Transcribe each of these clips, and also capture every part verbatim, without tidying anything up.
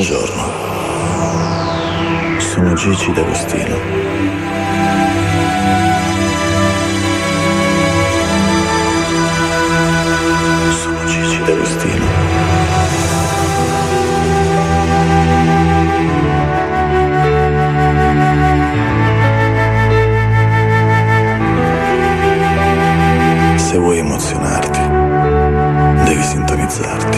Buongiorno, sono Gigi D'Agostino. Sono Gigi D'Agostino. Se vuoi emozionarti, devi sintonizzarti.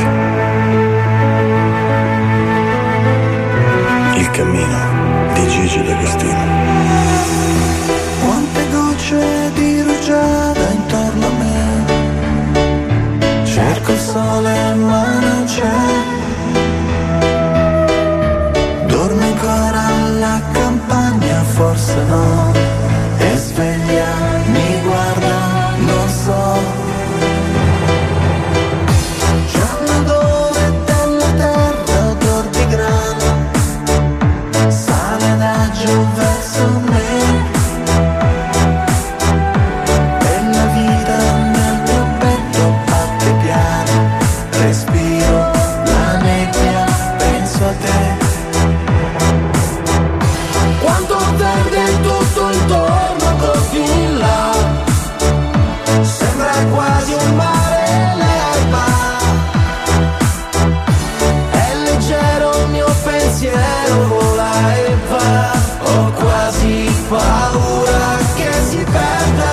Il cammino di Gigi D'Agostino. Quante gocce di rugiada intorno a me, cerco il sole ma non c'è. Dorme ancora la campagna, forse no, e sveglia, mi guarda, non so. Giorno dove dalla terra odor di grano sale da giù verso me, e la vita nel mio petto batte piano, respiro la nebbia, penso a te. Quanto verde tutto intorno, così in là, sembra quasi un mare, l'erba. È leggero il mio pensiero, vola e va. Ho quasi paura che si perda.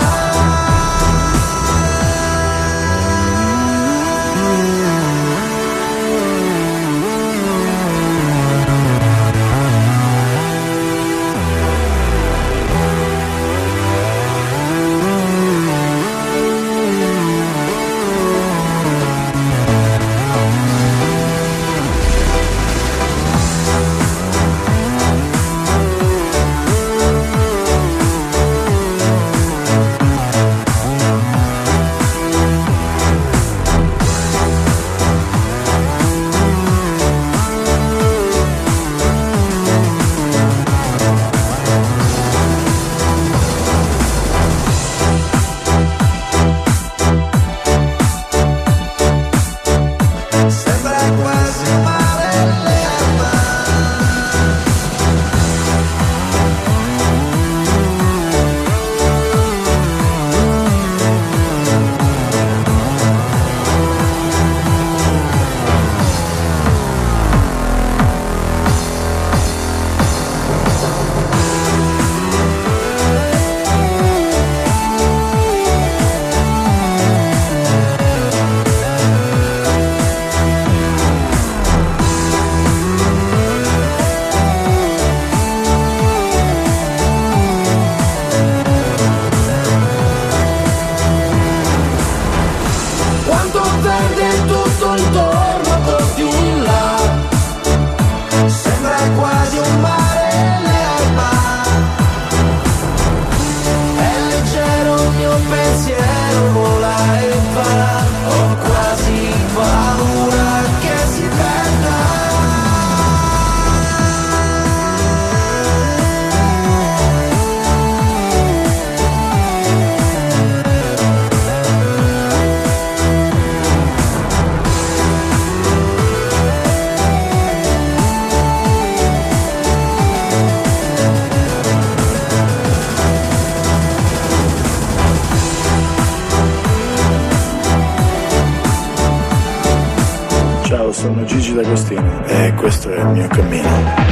Sono Gigi D'Agostino e questo è il mio cammino.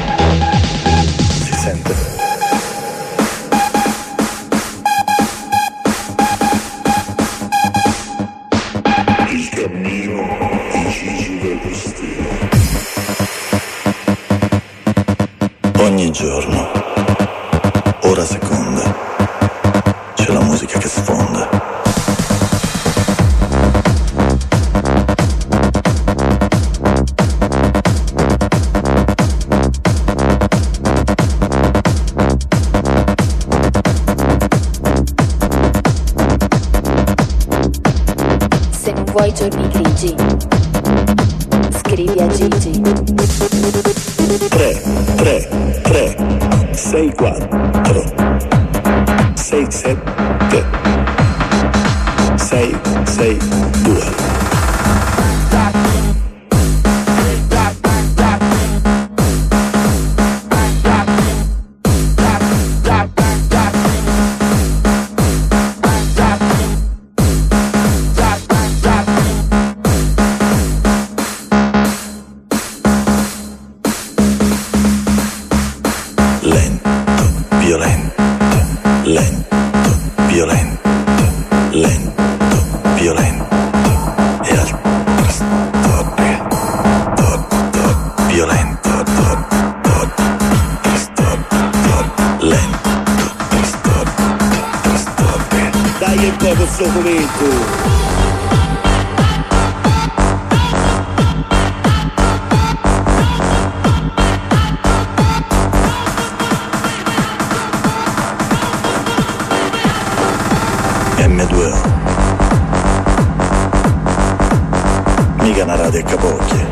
Si sente? Il cammino di Gigi D'Agostino. Ogni giorno, ora seconda, c'è la musica che sfonda. Vuoi giorni grigi? Scrivi a Gigi. tre, tre, tre, sei, quattro, sei, sette, sei, sei, due. sto covetto. emme due o, mica una radio a capocchie.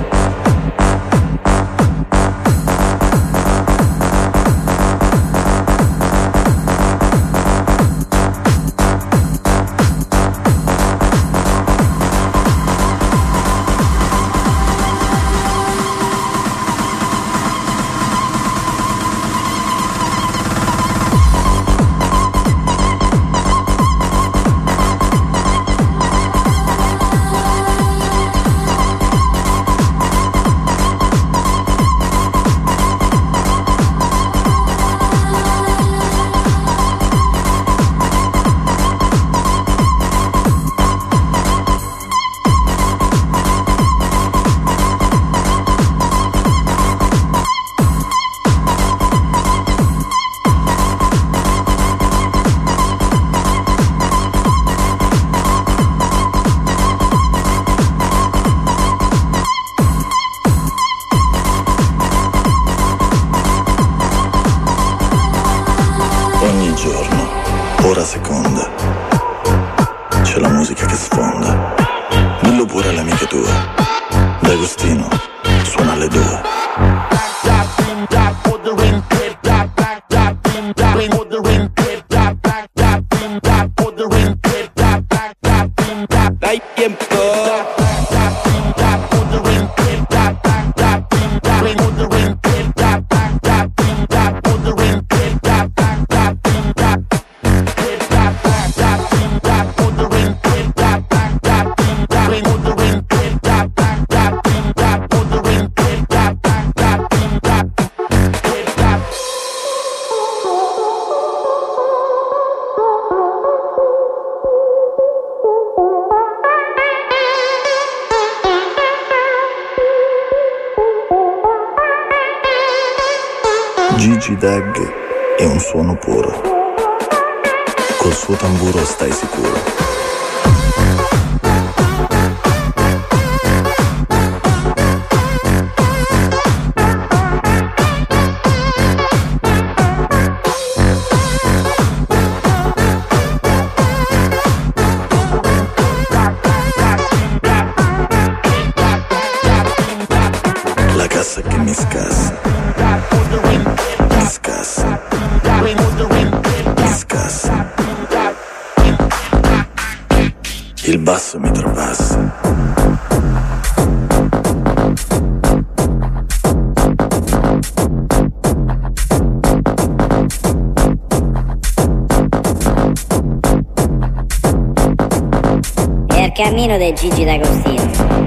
Ora seconda, c'è la musica che sfonda. Dillo pure alle amiche tue, D'Agostino suona alle due. Dai tiempo. Gigi Dag è un suono puro, col suo tamburo stai sicuro. La cassa che mi scassa, mi scassa, mi scassa. Il basso mi trapassa. È il cammino del Gigi D'Agostino.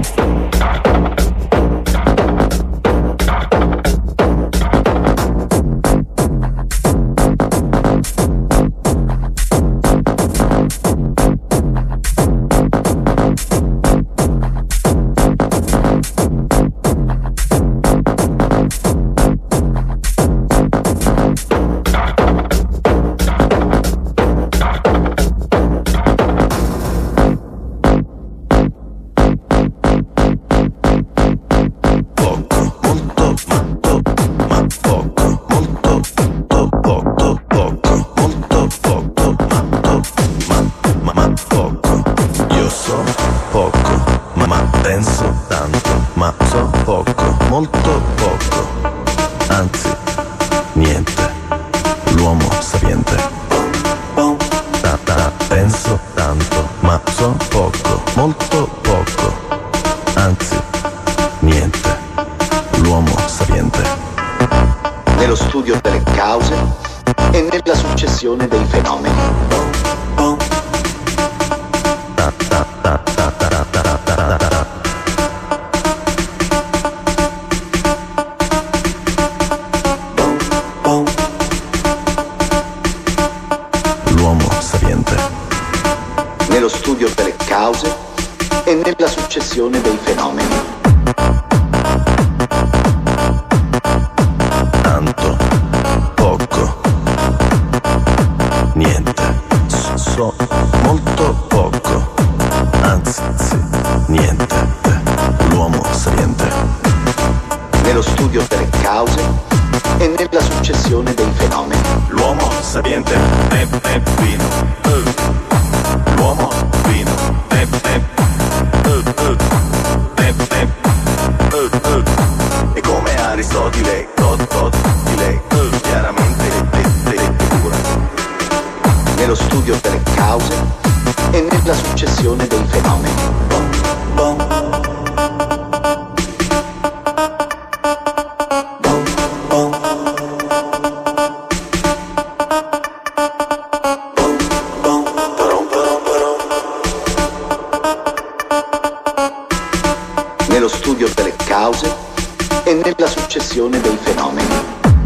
Molto poco, anzi niente, l'uomo sapiente. Ta, ta, penso tanto, ma so poco, molto poco, anzi niente, l'uomo sapiente. Nello studio delle cause e nella successione dei fenomeni. Ta, ta, ta, ta, ta, ta, ta, ta, ta, ta. Nello studio delle cause e nella successione dei fenomeni. Tanto, poco, niente, nello studio delle cause e nella successione dei fenomeni. L'uomo sapiente è, è vino. Uh. L'uomo vino è, è, uh, uh. è, è, uh, uh. E come Aristotele, God, God, di lei, uh. chiaramente è, è, è pura. Nello studio delle cause e nella successione dei fenomeni. Bom, bom. Nello studio delle cause e nella successione dei fenomeni.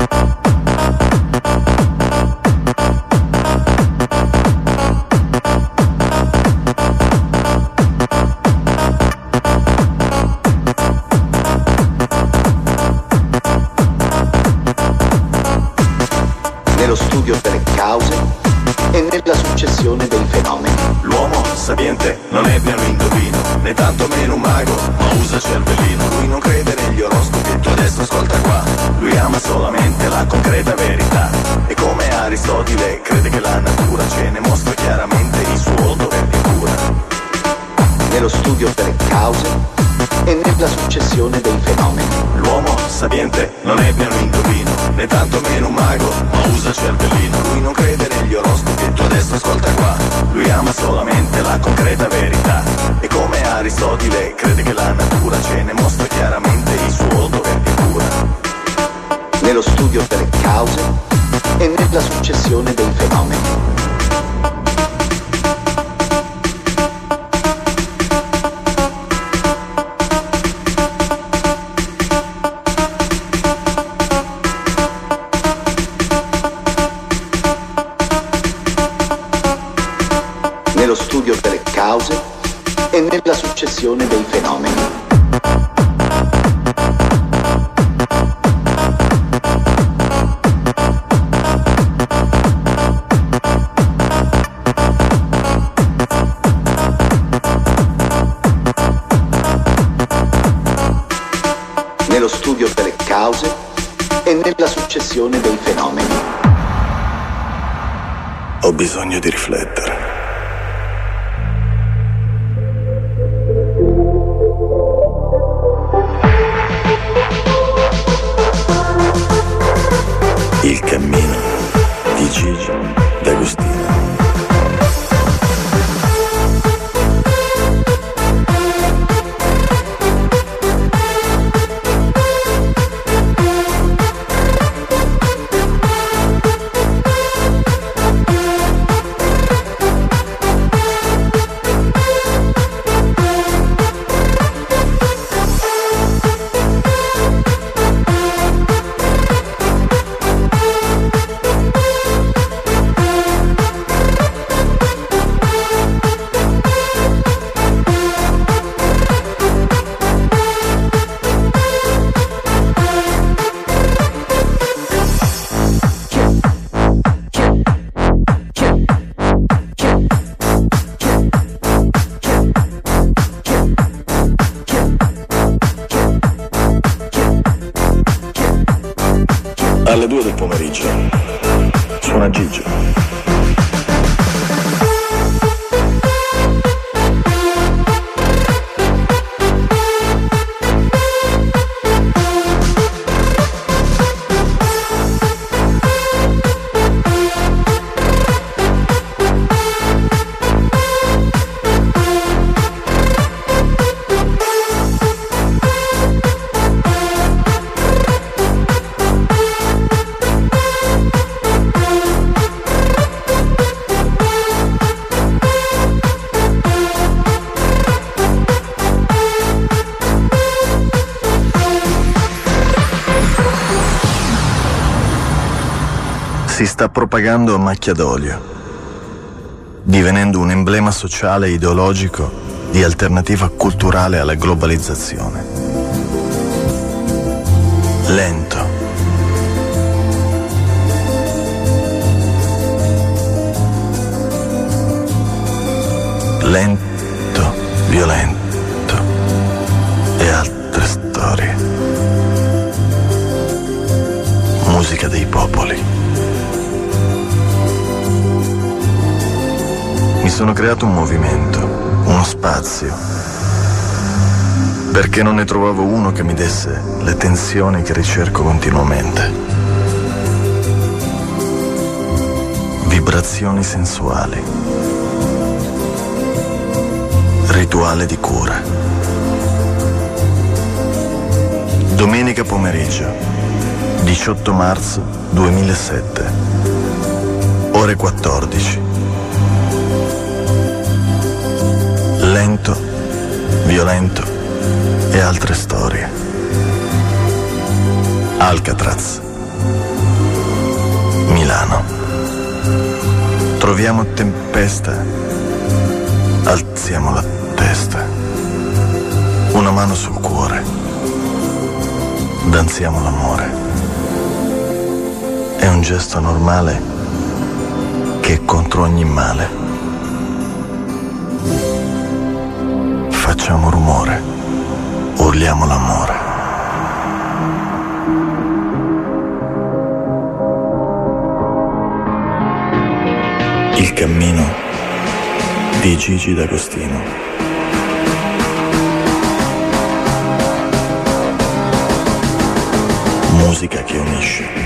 Nello studio delle cause e nella successione dei fenomeni. L'uomo sapiente non è piano indovino, né tanto meno un mago, ma usa cervellino. Lui non crede negli oroscopi, tu adesso ascolta qua. Lui ama solamente la concreta verità. E come Aristotele crede che la natura ce ne mostra chiaramente il suo dovere di cura. Nello studio delle cause e nella successione dei fenomeni. L'uomo sapiente non è piano indovino, né tanto meno un mago, ma usa cervellino. Lui non crede negli oroscopi, tu adesso ascolta qua. Lui ama solamente la concreta verità. E come Aristotele crede che la natura ce ne mostra chiaramente il suo dovere di cura. Nello studio delle cause e nella successione dei fenomeni. Nello studio delle cause e nella successione dei fenomeni. Nello studio delle cause e nella successione dei fenomeni. Ho bisogno di riflettere. Il cammino di Gigi D'Agostino. Alle due del pomeriggio suona Gigi. Si sta propagando a macchia d'olio, divenendo un emblema sociale e ideologico di alternativa culturale alla globalizzazione. Lento, lento, violento e altre storie. musica dei popoli. Mi sono creato un movimento, uno spazio, perché non ne trovavo uno che mi desse le tensioni che ricerco continuamente. Vibrazioni sensuali, rituale di cura. Domenica pomeriggio, diciotto marzo duemilasette, ore quattordici. Lento, violento e altre storie. Alcatraz, Milano. Troviamo tempesta, alziamo la testa, una mano sul cuore, danziamo l'amore. È un gesto normale che è contro ogni male. Facciamo rumore, urliamo l'amore. Il cammino di Gigi D'Agostino. Musica che unisce.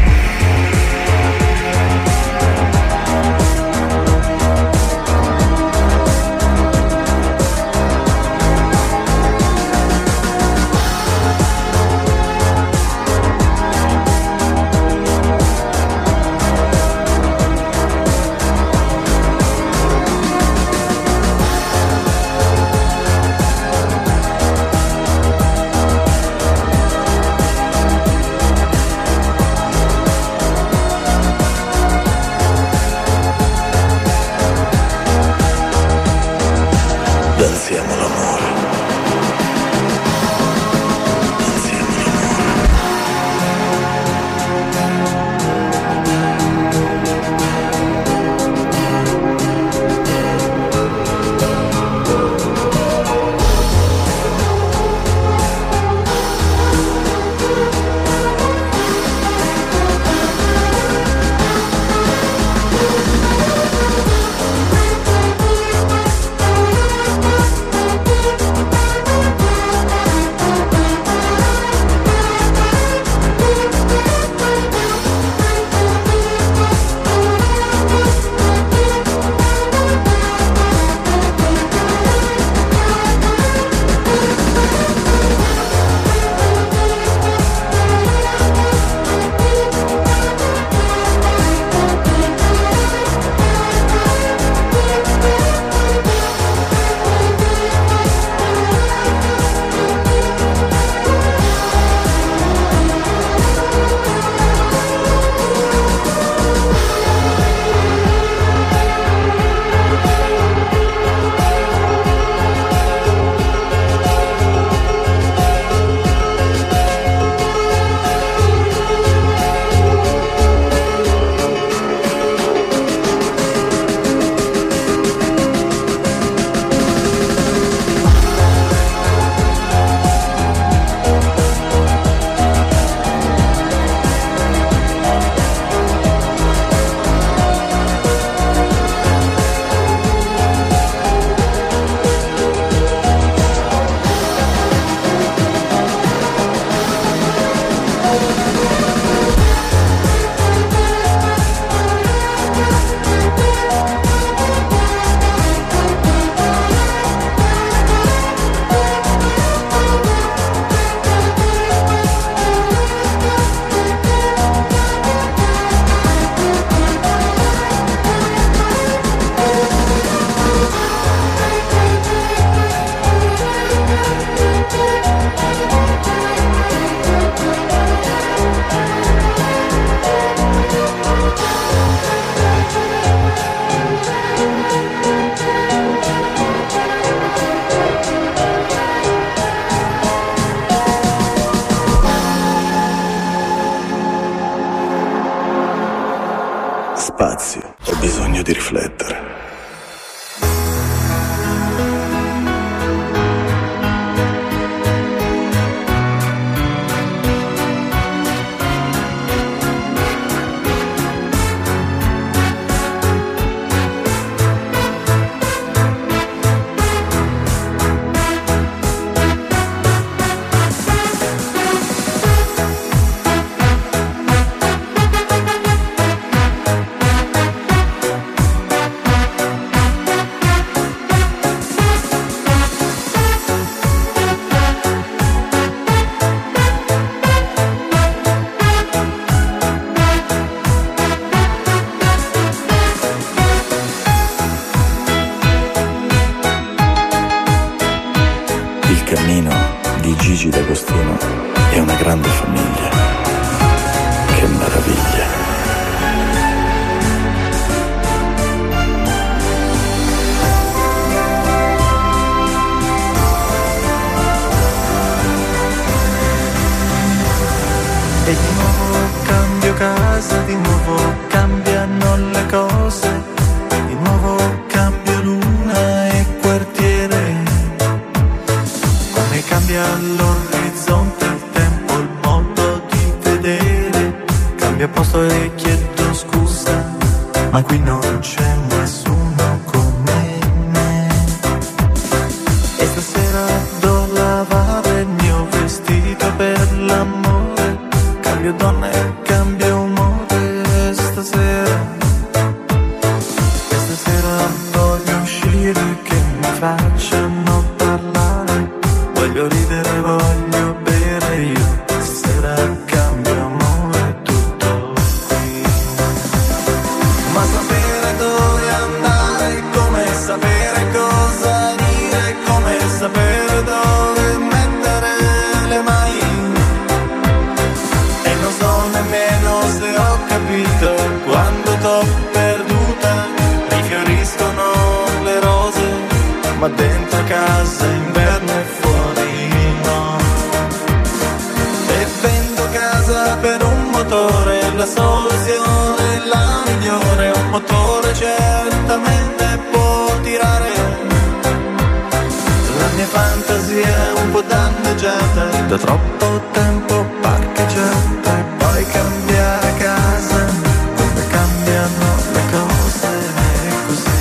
Danziamo l'amore. Danziamo l'amore. Spazio, ho bisogno di riflettere. vicino e una grande famiglia. Che meraviglia. E di nuovo cambio casa, di nuovo cambiano le cose, di nuovo cambio luna e quartiere. Come cambia l'orizzonte, il tempo, il modo di vedere. Cambia posto e chiedo scusa, ma qui non c'è nessuno come me. E stasera do lavare il mio vestito per l'amore. Cambio donna e cambio umore stasera. E stasera voglio uscire, che mi facciano parlare. Voglio ridere, voglio bere io. Stasera cambio amore, tutto qui. Ma sapere dove andare, come sapere cosa dire, come sapere dove mettere le mani. Nemmeno se ho capito quando t'ho perduta rifioriscono le rose, ma dentro casa inverno e fuori no. E vendo casa per un motore, la soluzione è la migliore. Un motore certamente può tirare. La mia fantasia è un po' danneggiata da troppo tempo parcheggiata. Puoi cambiare casa, come cambiano le cose, è così.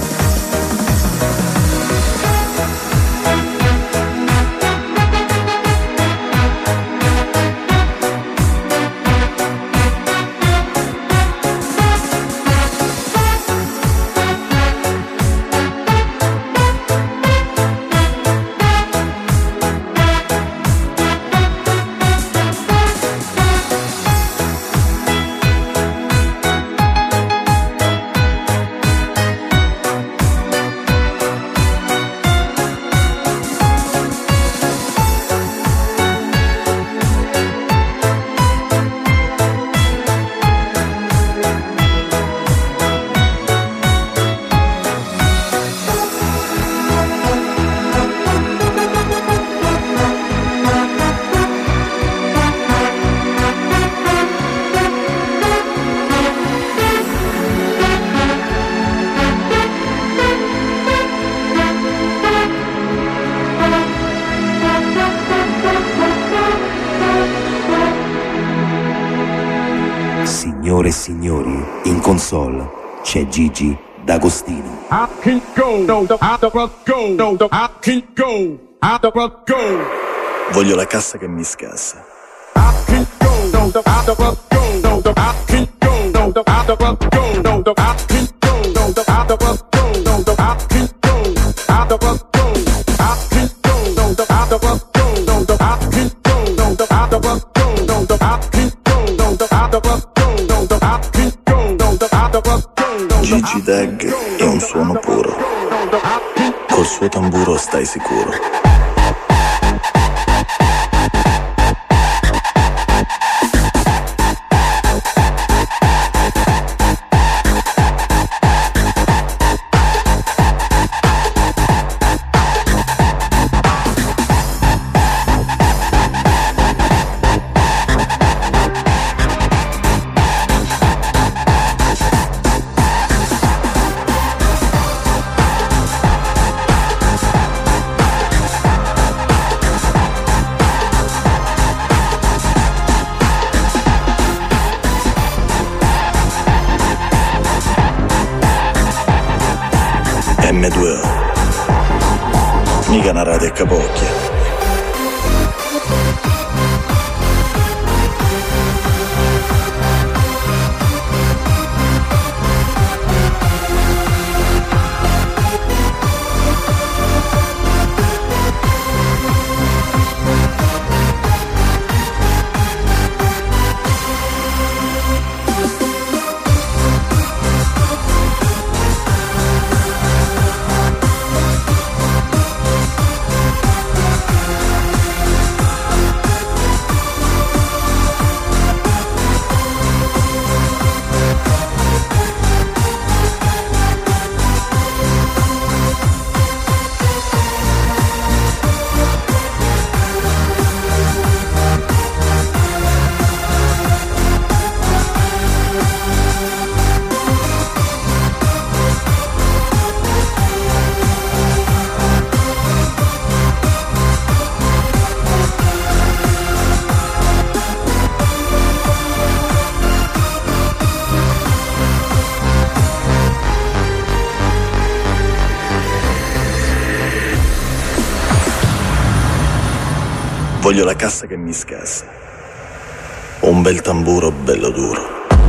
Signore e signori, in console c'è Gigi D'Agostino. I can go, no, I don't go, no, I can go, I don't go. Voglio la cassa che mi scassa. I can go, no, I don't go, no, I can go, no, I don't go, no, I can go, no, I don't go, no, I can go, I don't go, I can go, no, I don't go, no, I can go, no, I don't go, no, I can go, no, I don't go. Gigi Dag è un suono puro. Col suo tamburo stai sicuro. emme due o, mica una radio a capocchia. Voglio la cassa che mi scassa, un bel tamburo bello duro.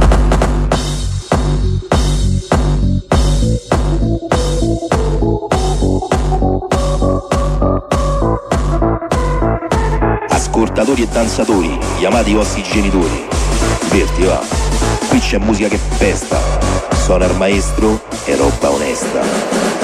Ascoltatori e danzatori, chiamate i vostri genitori. Diverti, va. Qui c'è musica che festa. Suona il maestro e roba onesta.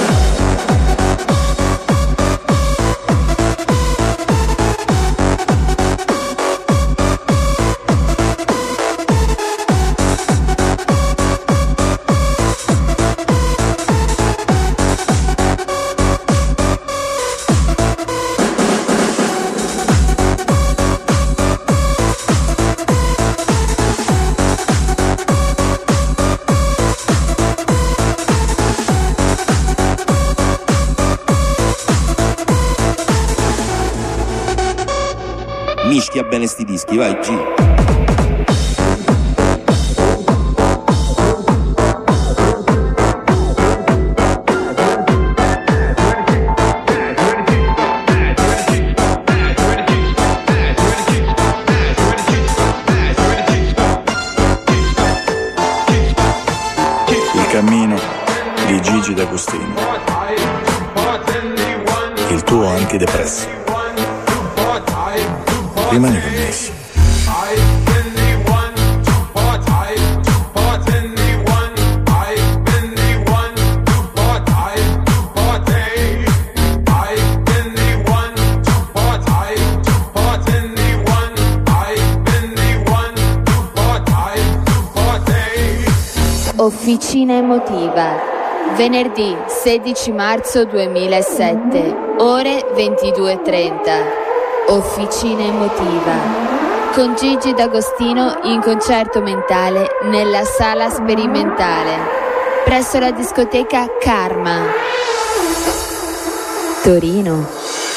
Mischia bene sti dischi, vai G. Il cammino di Gigi D'Agostino, il tuo antidepresso. Rimani connesso. Officina emotiva. Venerdì sedici marzo duemilasette, ore ventidue e trenta. Officina emotiva con Gigi D'Agostino in concerto mentale nella sala sperimentale presso la discoteca Karma, Torino.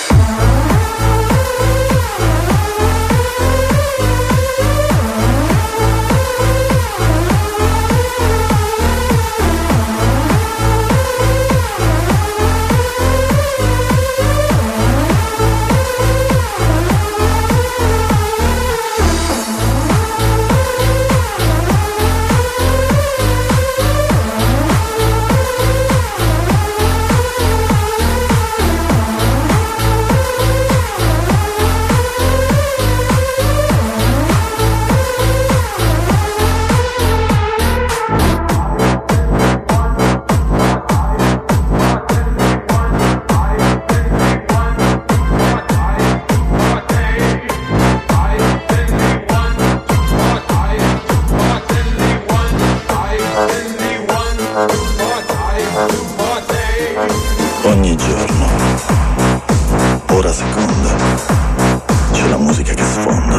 Ogni giorno, ora seconda, c'è la musica che sfonda.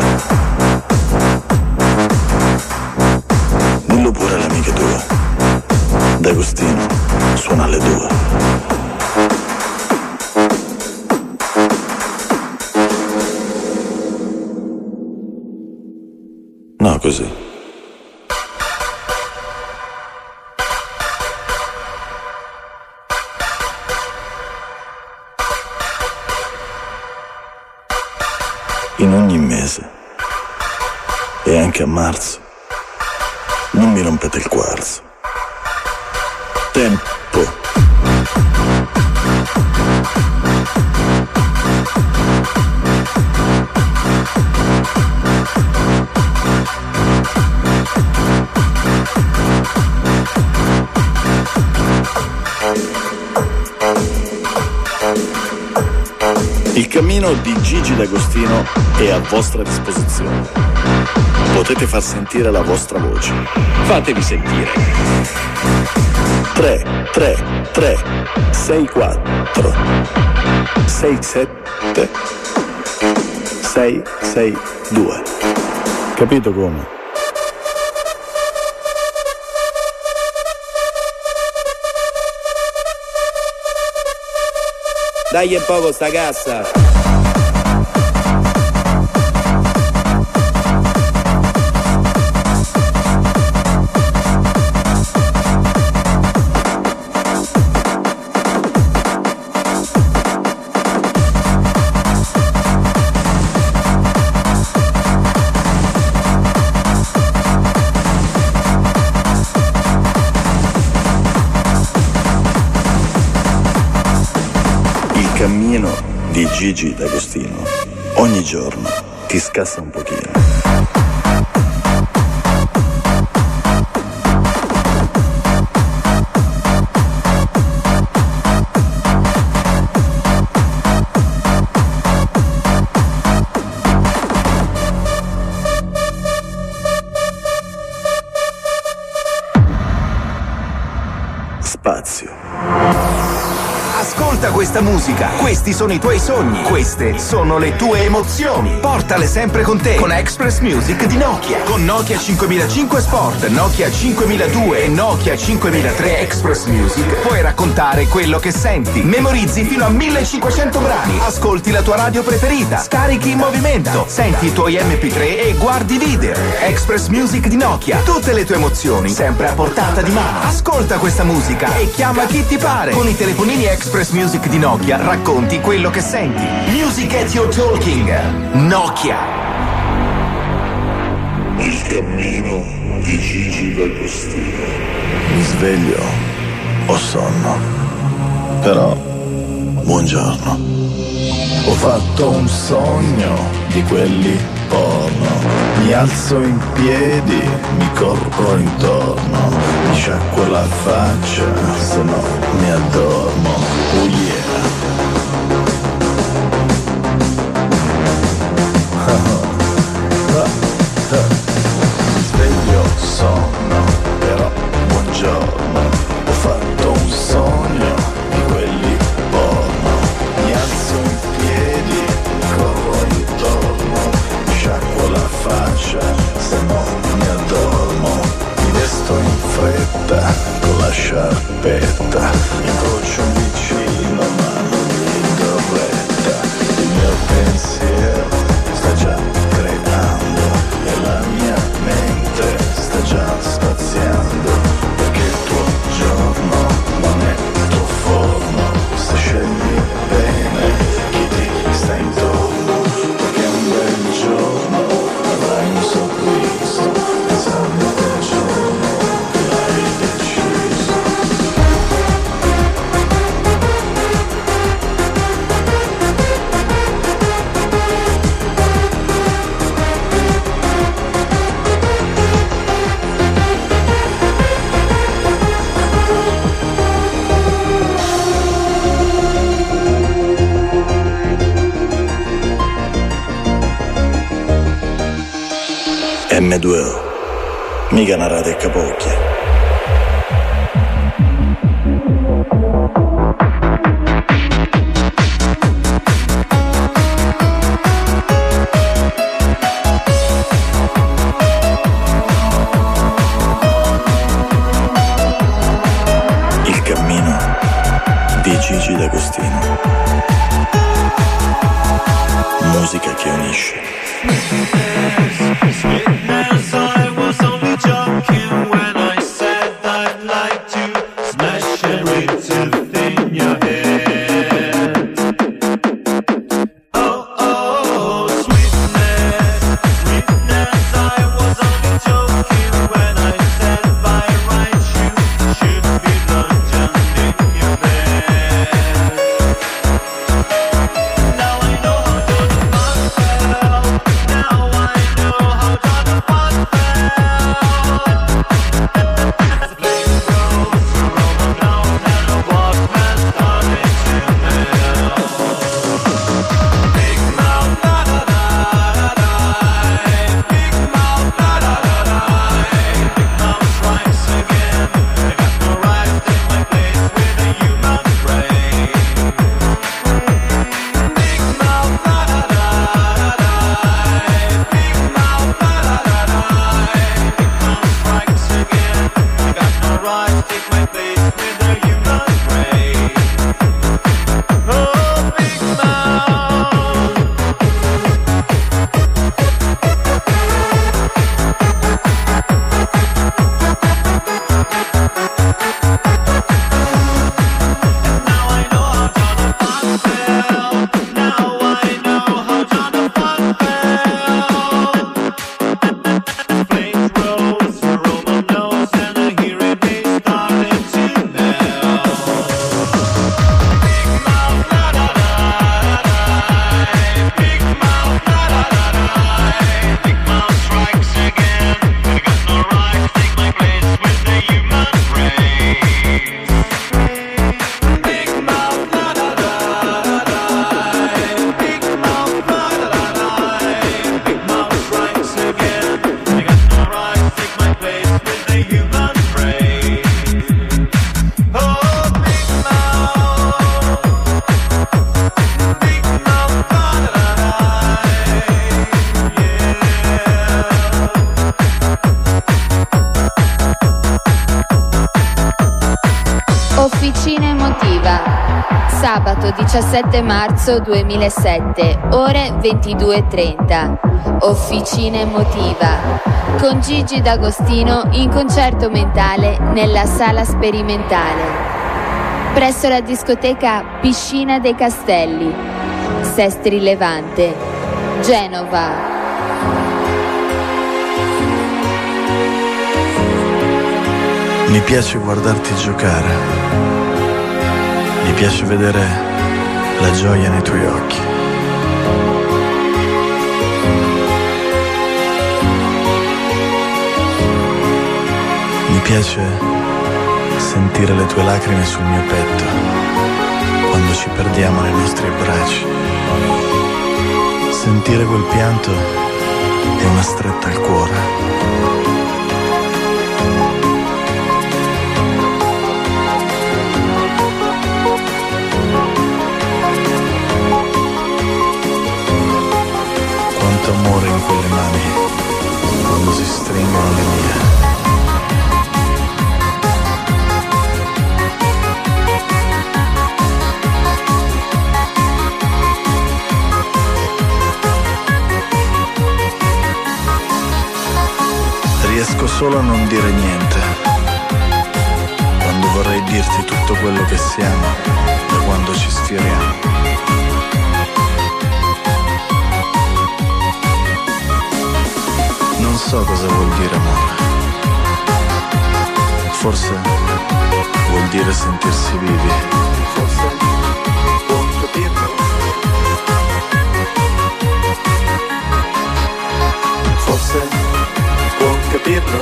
Dillo pure alle amiche tue, D'Agostino suona alle due. No, così. In ogni mese e anche a marzo non mi rompete il quarzo. Tempo. Il cammino di Gigi D'Agostino è a vostra disposizione. Potete far sentire la vostra voce. Fatevi sentire. tre tre tre sei quattro sei sette sei sei due. Capito come? Dai un po' sta cassa. di Gigi D'Agostino ogni giorno ti scassa un pochino. Spazio. Ascolta questa musica, questi sono i tuoi sogni, queste sono le tue emozioni. Portale sempre con te con Express Music di Nokia. Con Nokia cinquemilacinque Sport, Nokia cinquemiladue e Nokia cinquemilatré Express Music puoi raccontare quello che senti. Memorizzi fino a millecinquecento brani, ascolti la tua radio preferita, scarichi in movimento, senti i tuoi emme pi tre e guardi video. Express Music di Nokia, tutte le tue emozioni sempre a portata di mano. Ascolta questa musica e chiama chi ti pare. Con i telefonini Express Music di Nokia racconti quello che senti. Music at your talking. Nokia. Il cammino di Gigi D'Agostino. Mi sveglio, ho sonno, però buongiorno. Ho fatto un sogno di quelli porno. Mi alzo in piedi, mi corro intorno, mi sciacquo la faccia, se no mi addormo. Oh yeah. Mi sveglio, sonno, però buongiorno. Ho fatto un sogno di quelli porno. Mi alzo in piedi, mi corro intorno, mi sciacquo la faccia, se no mi addormo. Mi vesto in fretta con la sciarpetta, incrocio un vicino ma non gli do retta. Il mio pensiero sta già creando e la mia mente sta già spaziando, perché il tuo giorno non è il tuo forno. Se scegli bene chi ti sta intorno, perché un bel giorno avrai un sorriso, pensando del giorno che l'hai deciso. emme due o, mica una rate e capocchia. Il cammino di Gigi D'Agostino. Musica che unisce. As I was only joking when I Sabato diciassette marzo duemilasette, ore ventidue e trenta. Officina Emotiva. Con Gigi D'Agostino in concerto mentale nella sala sperimentale. Presso la discoteca Piscina dei Castelli, Sestri Levante, Genova. Mi piace guardarti giocare, mi piace vedere la gioia nei tuoi occhi. Mi piace sentire le tue lacrime sul mio petto quando ci perdiamo nei nostri abbracci. Sentire quel pianto è una stretta al cuore. Quanto amore in quelle mani quando si stringono le mie. Riesco solo a non dire niente quando vorrei dirti tutto quello che siamo da quando ci sfioriamo. Non so cosa vuol dire amore. Forse vuol dire sentirsi vivi. Forse può capirlo. Forse può capirlo.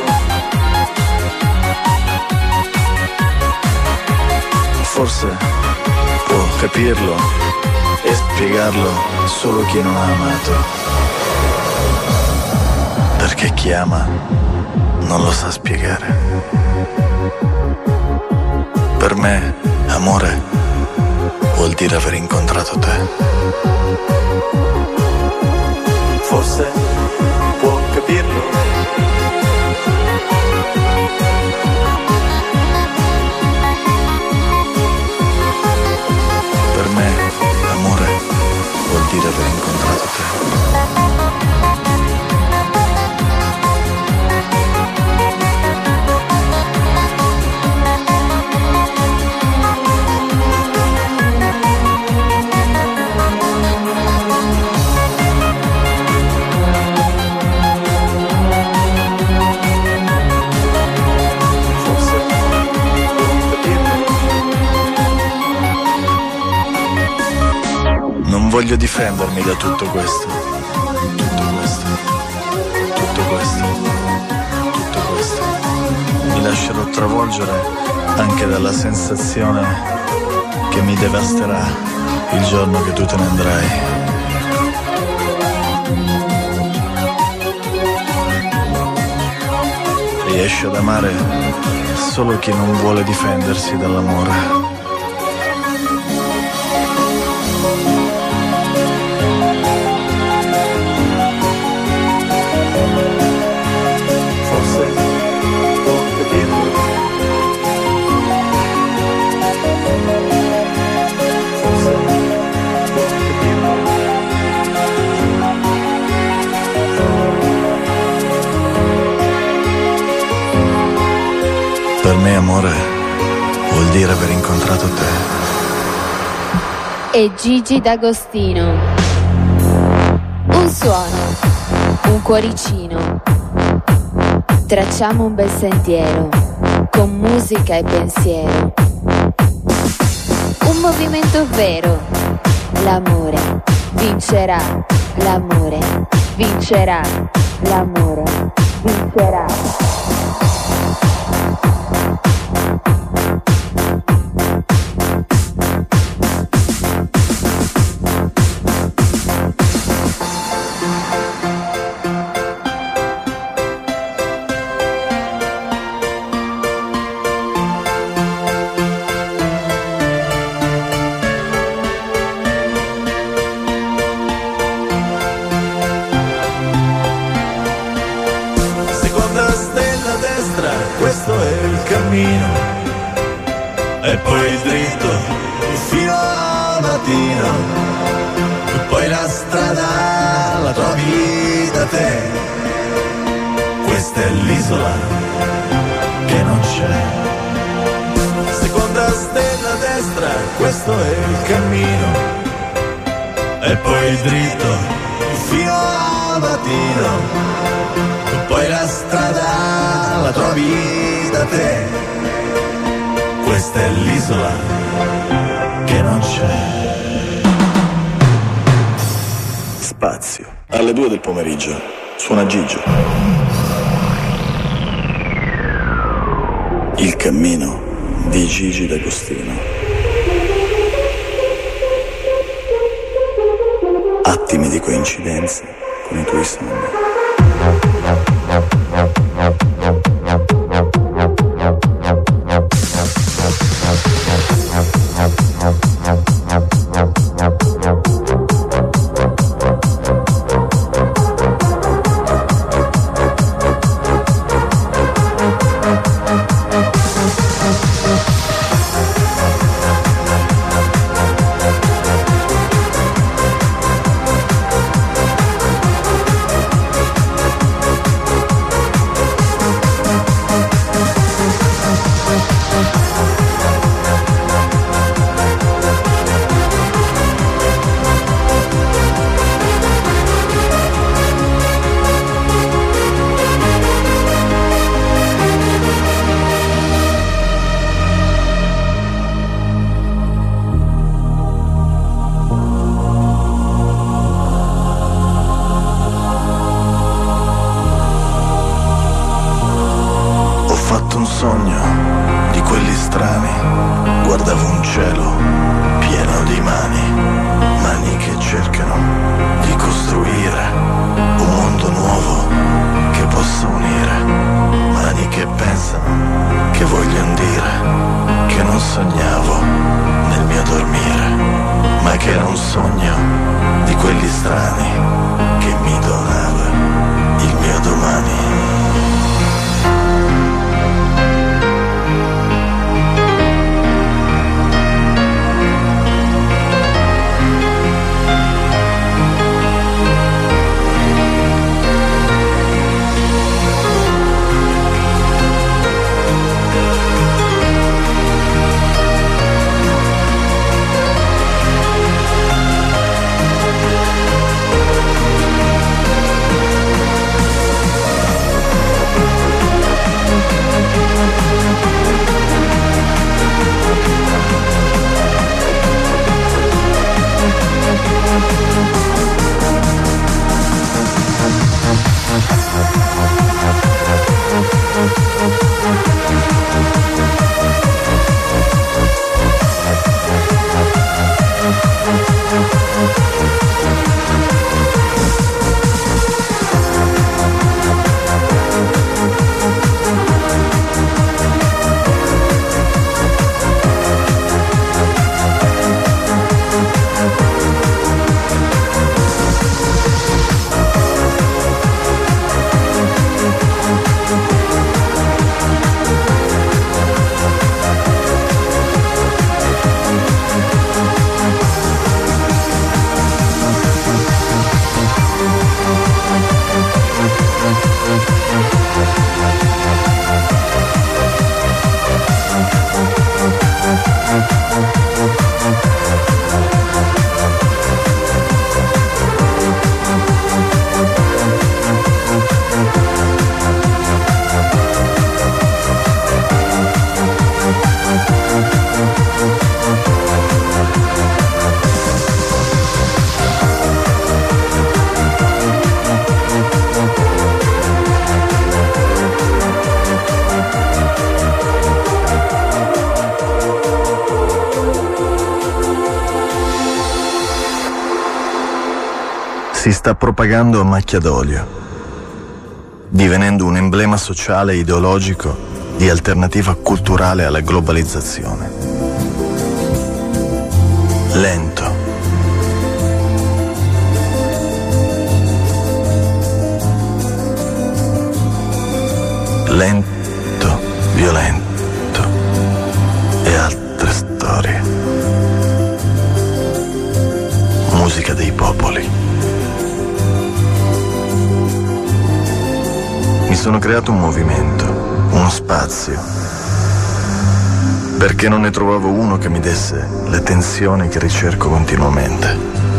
Forse può capirlo e spiegarlo solo chi non ha amato. Perché chi ama non lo sa spiegare. Per me, amore vuol dire aver incontrato te. Forse può capirlo. Per me, amore vuol dire aver incontrato te. Non voglio difendermi da tutto questo, tutto questo, tutto questo, tutto questo. Mi lascerò travolgere anche dalla sensazione che mi devasterà il giorno che tu te ne andrai. Riesce ad amare solo chi non vuole difendersi dall'amore. Per me amore vuol dire aver incontrato te. E Gigi D'Agostino. Un suono, un cuoricino. Tracciamo un bel sentiero, con musica e pensiero. Un movimento vero, l'amore vincerà, l'amore vincerà, l'amore vincerà. Questo è il cammino e poi dritto fino mattino e poi la strada la trovi da te. Questa è l'isola che non c'è. Seconda stella a destra, questo è il cammino, e poi dritto fino al mattino, e poi la strada la trovi da te. Questa è l'isola che non c'è. Spazio. Alle due del pomeriggio suona Gigio. Il cammino di Gigi D'Agostino. Attimi di coincidenza con i tuoi sogni. Si sta propagando a macchia d'olio, divenendo un emblema sociale e ideologico di alternativa culturale alla globalizzazione. Lento, lento, violento e altre storie. sono creato un movimento, uno spazio, perché non ne trovavo uno che mi desse le tensioni che ricerco continuamente.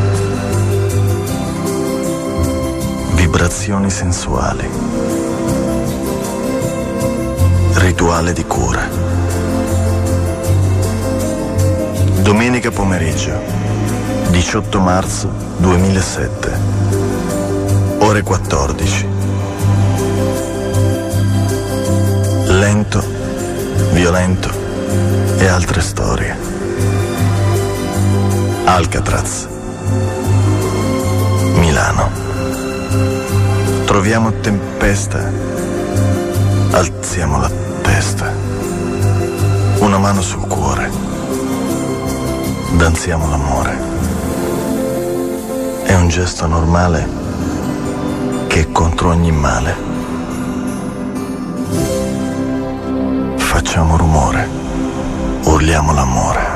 Vibrazioni sensuali, rituale di cura. Domenica pomeriggio, diciotto marzo duemilasette, ore quattordici. Lento, violento e altre storie. Alcatraz, Milano. Troviamo tempesta, alziamo la testa, una mano sul cuore, danziamo l'amore. È un gesto normale che è contro ogni male. Facciamo rumore, urliamo l'amore.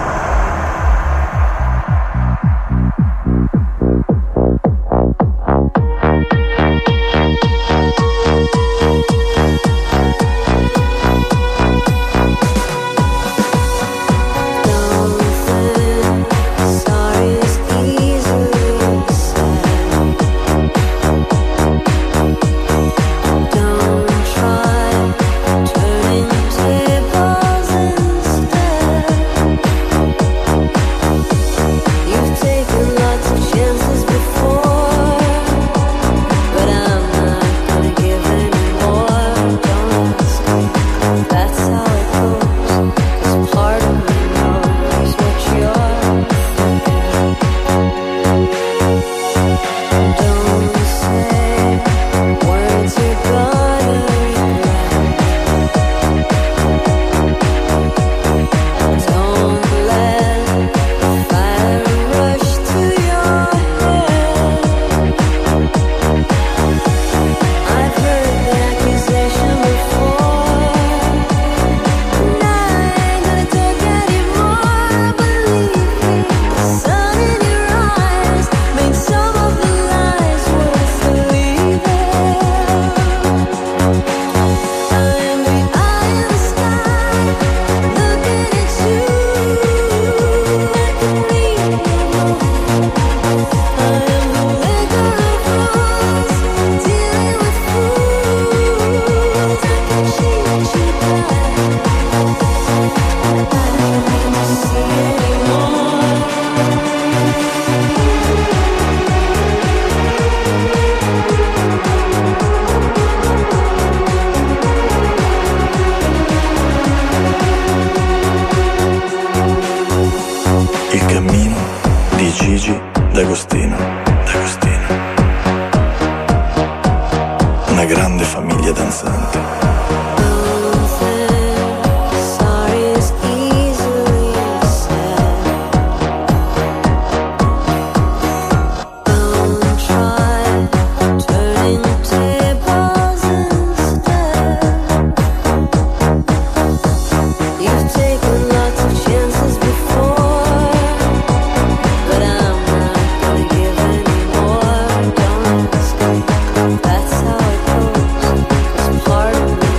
That's how it goes, 'cause part of me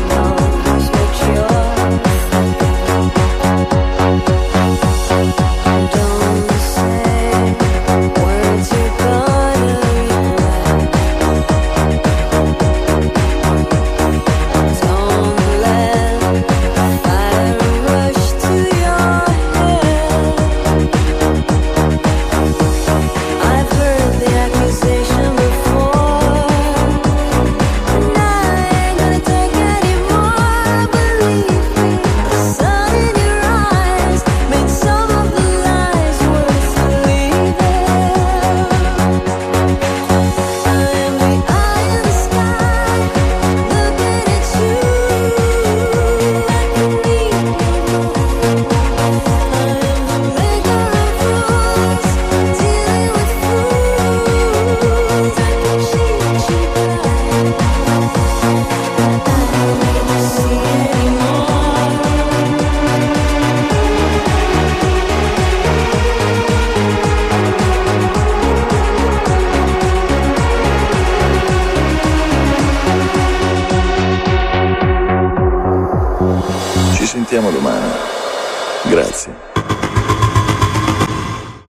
sentiamo domani. Grazie.